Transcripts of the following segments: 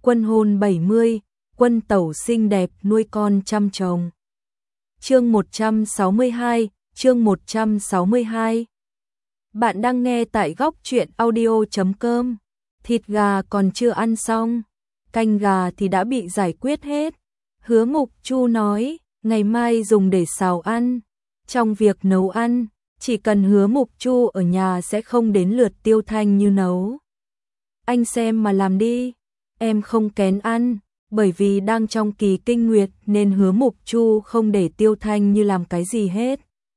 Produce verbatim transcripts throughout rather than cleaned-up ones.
Quân hôn bảy mươi, quân tẩu xinh đẹp nuôi con trăm chồng. Chương một trăm sáu mươi hai, chương một trăm sáu mươi hai. Bạn đang nghe tại góc truyện audio chấm com. Thịt gà còn chưa ăn xong, canh gà thì đã bị giải quyết hết. Hứa Mục Chu nói, ngày mai dùng để xào ăn. Trong việc nấu ăn, chỉ cần Hứa Mục Chu ở nhà sẽ không đến lượt Tiêu Thanh Như nấu. Anh xem mà làm đi, em không kén ăn, bởi vì đang trong kỳ kinh nguyệt nên Hứa Mục Chu không để Tiêu Thanh Như làm cái gì hết.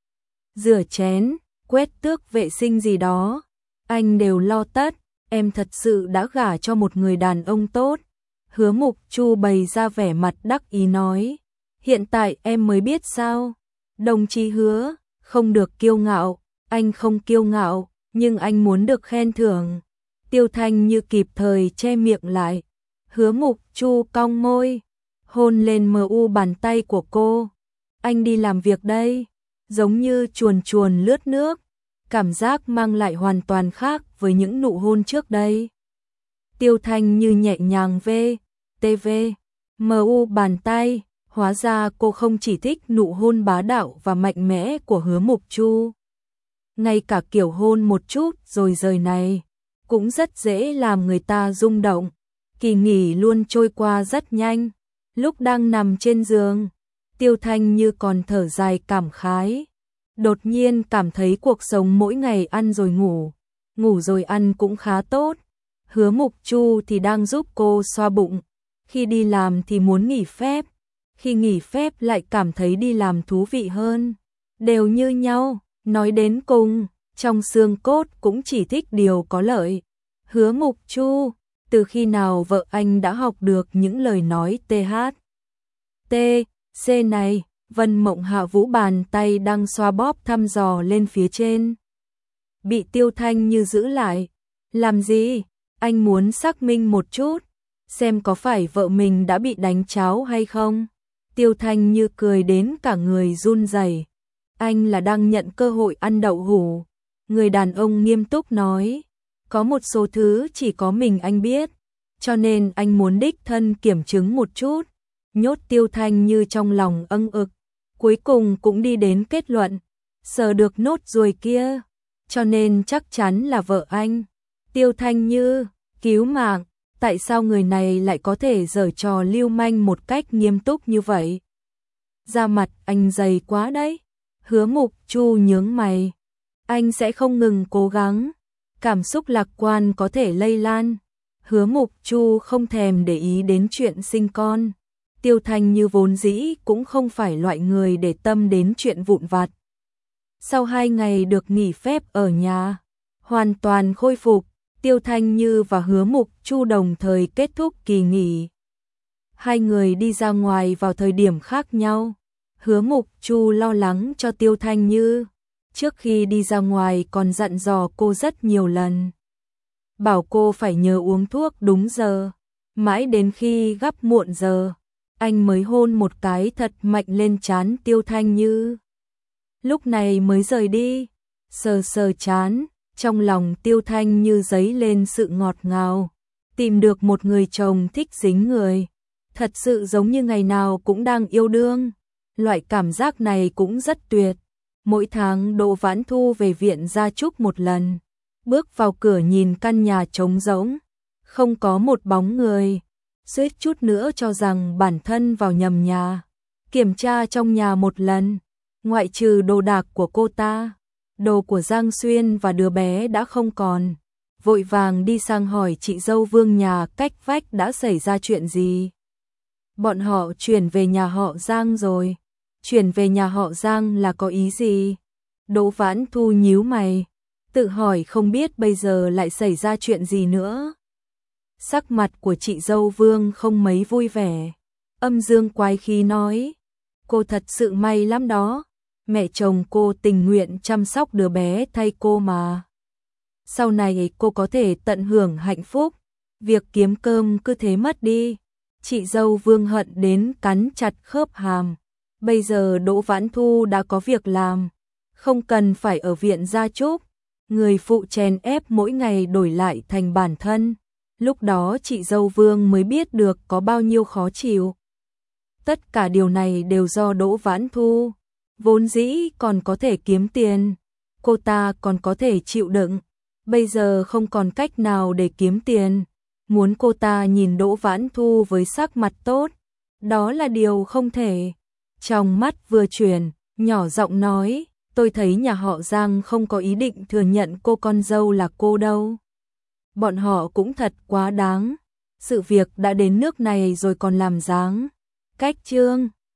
Rửa chén, quét tước vệ sinh gì đó, anh đều lo tất, em thật sự đã gả cho một người đàn ông tốt. Hứa Mục Chu bày ra vẻ mặt đắc ý nói, hiện tại em mới biết sao. Đồng chí Hứa, không được kiêu ngạo, anh không kiêu ngạo, nhưng anh muốn được khen thưởng. Tiêu Thanh Như kịp thời che miệng lại. Hứa Mục Chu cong môi, hôn lên mờ u bàn tay của cô. Anh đi làm việc đây, giống như chuồn chuồn lướt nước, cảm giác mang lại hoàn toàn khác với những nụ hôn trước đây. Tiêu Thanh Như nhẹ nhàng vê, tê vê, mờ u bàn tay, hóa ra cô không chỉ thích nụ hôn bá đạo và mạnh mẽ của Hứa Mục Chu. Ngay cả kiểu hôn một chút rồi rời này, cũng rất dễ làm người ta rung động. Kỳ nghỉ luôn trôi qua rất nhanh, lúc đang nằm trên giường, Tiêu Thanh Như còn thở dài cảm khái. Đột nhiên cảm thấy cuộc sống mỗi ngày ăn rồi ngủ, ngủ rồi ăn cũng khá tốt. Hứa Mục Chu thì đang giúp cô xoa bụng, khi đi làm thì muốn nghỉ phép, khi nghỉ phép lại cảm thấy đi làm thú vị hơn. Đều như nhau, nói đến cùng, trong xương cốt cũng chỉ thích điều có lợi. Hứa Mục Chu, từ khi nào vợ anh đã học được những lời nói tê hát, tê, xê này? Vân Mộng Hạ Vũ bàn tay đang xoa bóp thăm dò lên phía trên. Bị Tiêu Thanh Như giữ lại. Làm gì? Anh muốn xác minh một chút, xem có phải vợ mình đã bị đánh cháo hay không? Tiêu Thanh Như cười đến cả người run rẩy. Anh là đang nhận cơ hội ăn đậu hũ. Người đàn ông nghiêm túc nói, có một số thứ chỉ có mình anh biết, cho nên anh muốn đích thân kiểm chứng một chút. Nhốt Tiêu Thanh Như trong lòng âng ực, cuối cùng cũng đi đến kết luận, sờ được nốt ruồi kia, cho nên chắc chắn là vợ anh. Tiêu Thanh Như, cứu mạng, tại sao người này lại có thể giở trò lưu manh một cách nghiêm túc như vậy? Da mặt anh dày quá đấy. Hứa Mục Chu nhướng mày, anh sẽ không ngừng cố gắng. Cảm xúc lạc quan có thể lây lan. Hứa Mục Chu không thèm để ý đến chuyện sinh con. Tiêu Thanh Như vốn dĩ cũng không phải loại người để tâm đến chuyện vụn vặt. Sau hai ngày được nghỉ phép ở nhà, hoàn toàn khôi phục, Tiêu Thanh Như và Hứa Mục Chu đồng thời kết thúc kỳ nghỉ. Hai người đi ra ngoài vào thời điểm khác nhau. Hứa Mục Chu lo lắng cho Tiêu Thanh Như, trước khi đi ra ngoài còn dặn dò cô rất nhiều lần, bảo cô phải nhớ uống thuốc đúng giờ. Mãi đến khi gắp muộn giờ, anh mới hôn một cái thật mạnh lên trán Tiêu Thanh Như. Lúc này mới rời đi, sờ sờ trán, trong lòng Tiêu Thanh Như dấy lên sự ngọt ngào. Tìm được một người chồng thích dính người, thật sự giống như ngày nào cũng đang yêu đương. Loại cảm giác này cũng rất tuyệt. Mỗi tháng Đỗ Vãn Thu về viện gia chúc một lần, bước vào cửa nhìn căn nhà trống rỗng, không có một bóng người, suýt chút nữa cho rằng bản thân vào nhầm nhà. Kiểm tra trong nhà một lần, ngoại trừ đồ đạc của cô ta, đồ của Giang Xuyên và đứa bé đã không còn. Vội vàng đi sang hỏi chị dâu Vương nhà cách vách đã xảy ra chuyện gì. Bọn họ chuyển về nhà họ Giang rồi. Chuyển về nhà họ Giang là có ý gì? Đỗ Vãn Thu nhíu mày, tự hỏi không biết bây giờ lại xảy ra chuyện gì nữa. Sắc mặt của chị dâu Vương không mấy vui vẻ, âm dương quái khí nói, cô thật sự may lắm đó, mẹ chồng cô tình nguyện chăm sóc đứa bé thay cô mà. Sau này cô có thể tận hưởng hạnh phúc, việc kiếm cơm cứ thế mất đi. Chị dâu Vương hận đến cắn chặt khớp hàm. Bây giờ Đỗ Vãn Thu đã có việc làm, không cần phải ở viện gia chúc. Người phụ chèn ép mỗi ngày đổi lại thành bản thân. lúc đó chị dâu Vương mới biết được có bao nhiêu khó chịu. Tất cả điều này đều do Đỗ Vãn Thu, vốn dĩ còn có thể kiếm tiền, cô ta còn có thể chịu đựng, bây giờ không còn cách nào để kiếm tiền, muốn cô ta nhìn Đỗ Vãn Thu với sắc mặt tốt, đó là điều không thể. Trong mắt vừa chuyển, nhỏ giọng nói, tôi thấy nhà họ Giang không có ý định thừa nhận cô con dâu là cô đâu. Bọn họ cũng thật quá đáng, sự việc đã đến nước này rồi còn làm dáng. Cách Trương